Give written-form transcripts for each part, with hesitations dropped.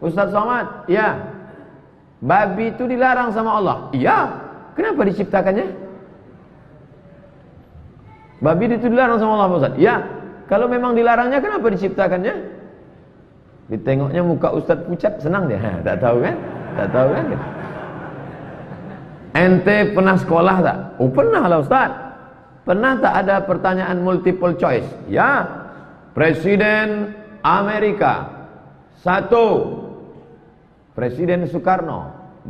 Ustaz Somad, ya. Babi itu dilarang sama Allah. Iya. Kenapa diciptakannya? Babi itu dilarang sama Allah, Ustaz. Ya. Kalau memang dilarangnya, kenapa diciptakannya? Ditengoknya muka Ustaz pucat, senang dia. Tak tahu kan? Tak tahu kan? Ente pernah sekolah tak? Oh, pernah lah Ustaz. Pernah tak ada pertanyaan multiple choice? Ya. Presiden Amerika. 1. Presiden Soekarno.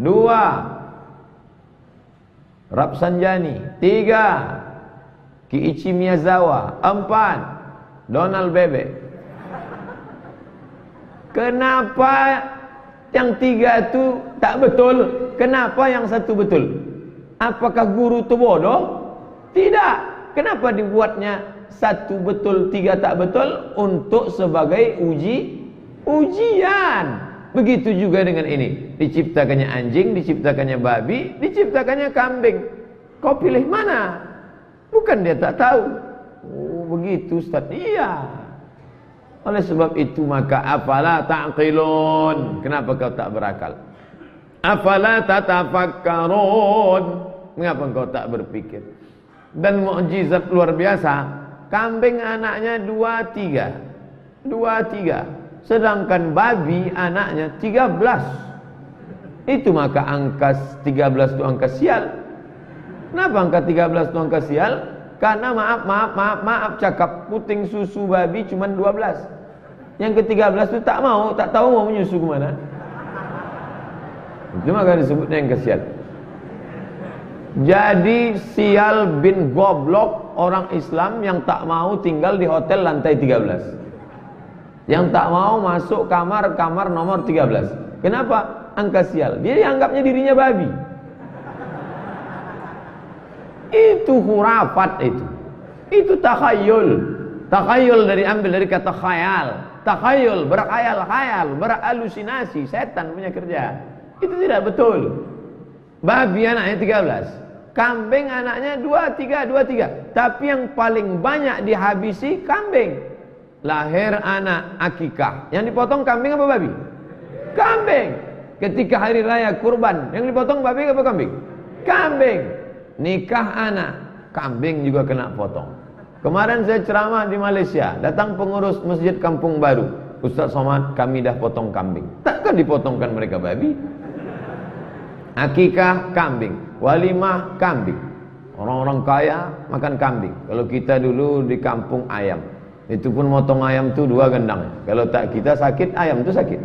2. Rafsanjani. 3. Kiichi Miyazawa. 4. Donald Bebek. Kenapa yang 3 itu tak betul? Kenapa yang 1 betul? Apakah guru itu bodoh? Tidak. Kenapa dibuatnya 1 betul, 3 tak betul? Untuk sebagai ujian. Begitu juga dengan ini. Diciptakannya anjing, diciptakannya babi, diciptakannya kambing. Kau pilih mana? Bukan dia tak tahu. Oh, begitu Ustaz. Iya. Oleh sebab itu maka afala ta'qilun. Kenapa kau tak berakal? Afala tatafakkarun. Mengapa kau tak berpikir? Dan mukjizat luar biasa. Kambing anaknya 2, 3. Sedangkan babi anaknya 13. Itu maka angka 13 itu angka sial. Kenapa angka 13 itu angka sial? Karena maaf cakap puting susu babi cuma 12. Yang ke-13 itu tak tahu mau menyusu ke mana. Itu maka disebutnya yang kesial. Jadi sial bin goblok orang Islam yang tak mau tinggal di hotel lantai 13. Yang tak mau masuk kamar nomor 13. Kenapa? Angka sial. Dia dianggapnya dirinya babi. Itu khurafat itu. Itu takhayul. Takhayul ambil dari kata khayal. Takhayul, berkhayal-khayal, berhalusinasi. Setan punya kerja. Itu tidak betul. Babi anaknya 13. Kambing anaknya 2, 3. Tapi yang paling banyak dihabisi kambing. Lahir anak akikah. Yang dipotong kambing apa babi? Kambing. Ketika hari raya kurban, yang dipotong babi apa kambing? Kambing. Nikah anak, kambing juga kena potong. Kemarin saya ceramah di Malaysia, datang pengurus masjid Kampung Baru. Ustaz Somad, kami dah potong kambing. Takkan dipotongkan mereka babi? Akikah kambing, walimah kambing. Orang-orang kaya makan kambing. Kalau kita dulu di kampung ayam, itu pun motong ayam tu 2 gendang. Kalau tak kita sakit, ayam tu sakit.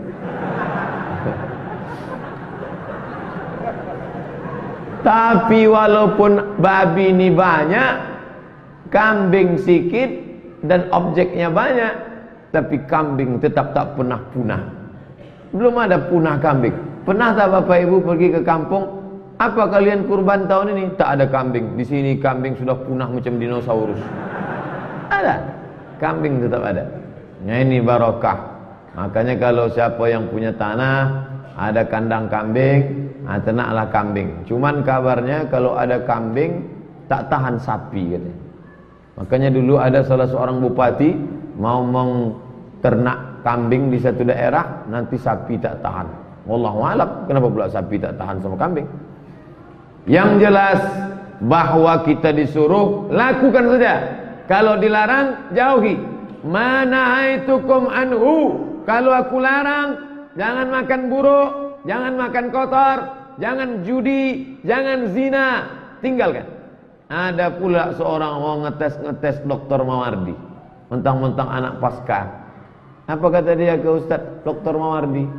Tapi walaupun babi ini banyak, kambing sikit dan objeknya banyak, tapi kambing tetap tak pernah punah. Belum ada punah kambing. Pernah tak Bapak Ibu pergi ke kampung? Apa kalian kurban tahun ini? Tak ada kambing. Di sini kambing sudah punah macam dinosaurus. Ada. Kambing tetap ada. Nah, ini barokah. Makanya kalau siapa yang punya tanah, ada kandang kambing, tenaklah kambing. Cuman kabarnya kalau ada kambing tak tahan sapi katanya. Makanya dulu ada salah seorang bupati mau ternak kambing di satu daerah, nanti sapi tak tahan. Wallahu a'lam, kenapa pula sapi tak tahan sama kambing? Yang jelas bahwa kita disuruh lakukan saja. Kalau dilarang jauhi. Manahaitukum anhu. Kalau aku larang, jangan makan buruk, jangan makan kotor, jangan judi, jangan zina, tinggalkan. Ada pula seorang mau ngetes Dr. Mawardi, mentang-mentang anak pasca. Apa kata dia ke Ustaz Dr. Mawardi?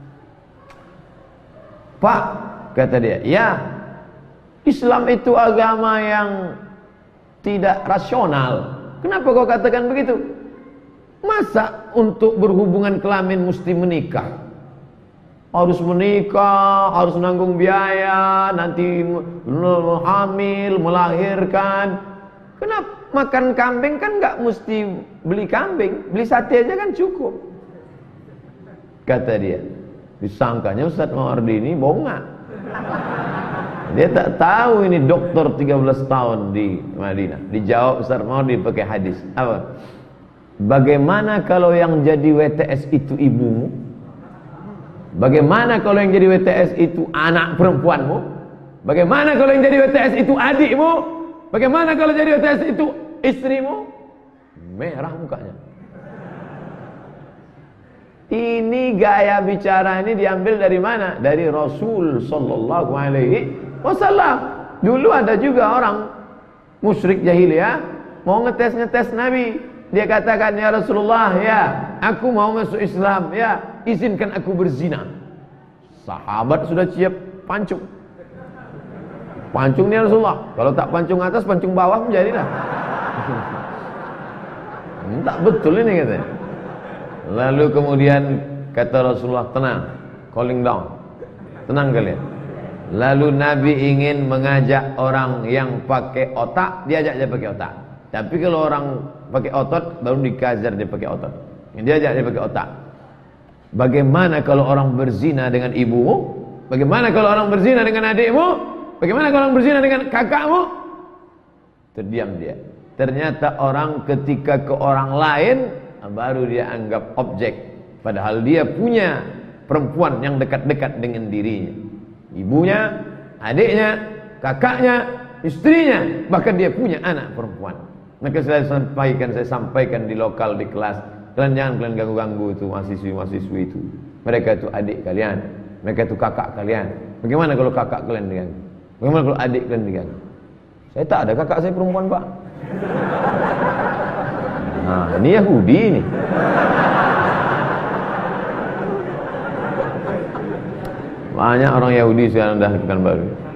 Pak, kata dia, ya, Islam itu agama yang tidak rasional. Kenapa kau katakan begitu? Masa untuk berhubungan kelamin mesti menikah? Harus menikah, harus nanggung biaya, nanti hamil, melahirkan. Kenapa? Makan kambing kan nggak mesti beli kambing, beli sate aja kan cukup. Kata dia. Disangkanya Ustaz Mawardi ini bonga. Dia tak tahu ini doktor 13 tahun di Madinah. Dijawab Ustaz Mawardi pakai hadis. Apa? Bagaimana kalau yang jadi WTS itu ibumu? Bagaimana kalau yang jadi WTS itu anak perempuanmu? Bagaimana kalau yang jadi WTS itu adikmu? Bagaimana kalau jadi WTS itu istrimu? Merah mukanya. Ini gaya bicara ini diambil dari mana? Dari Rasul sallallahu alaihi wasallam. Dulu ada juga orang musyrik jahiliyah mau ngetes Nabi. Dia katakan, ya Rasulullah, ya aku mau masuk Islam, ya izinkan aku berzina. Sahabat sudah siap pancung. Pancung nih Rasulullah. Kalau tak pancung atas, pancung bawah menjadilah. Tak betul ini katanya. Lalu kemudian kata Rasulullah, tenang, calling down, tenang kalian. Lalu Nabi ingin mengajak orang yang pakai otak, diajak dia pakai otak. Tapi kalau orang pakai otot, baru dikajar dia pakai otot. Diajak dia pakai otak. Bagaimana kalau orang berzina dengan ibumu? Bagaimana kalau orang berzina dengan adikmu? Bagaimana kalau orang berzina dengan kakakmu? Terdiam dia. Ternyata orang ketika ke orang lain baru dia anggap objek, padahal dia punya perempuan yang dekat-dekat dengan dirinya, ibunya, adiknya, kakaknya, istrinya, bahkan dia punya anak perempuan. Maka saya sampaikan di lokal, di kelas, kalian jangan ganggu-ganggu itu mahasiswi itu. Mereka itu adik kalian, mereka itu kakak kalian. Bagaimana kalau kakak kalian diganggu? Bagaimana kalau adik kalian diganggu? Saya tak ada kakak saya perempuan, Pak. Nah, ini Yahudi ini. Banyak orang Yahudi sekarang dah di Pekanbaru.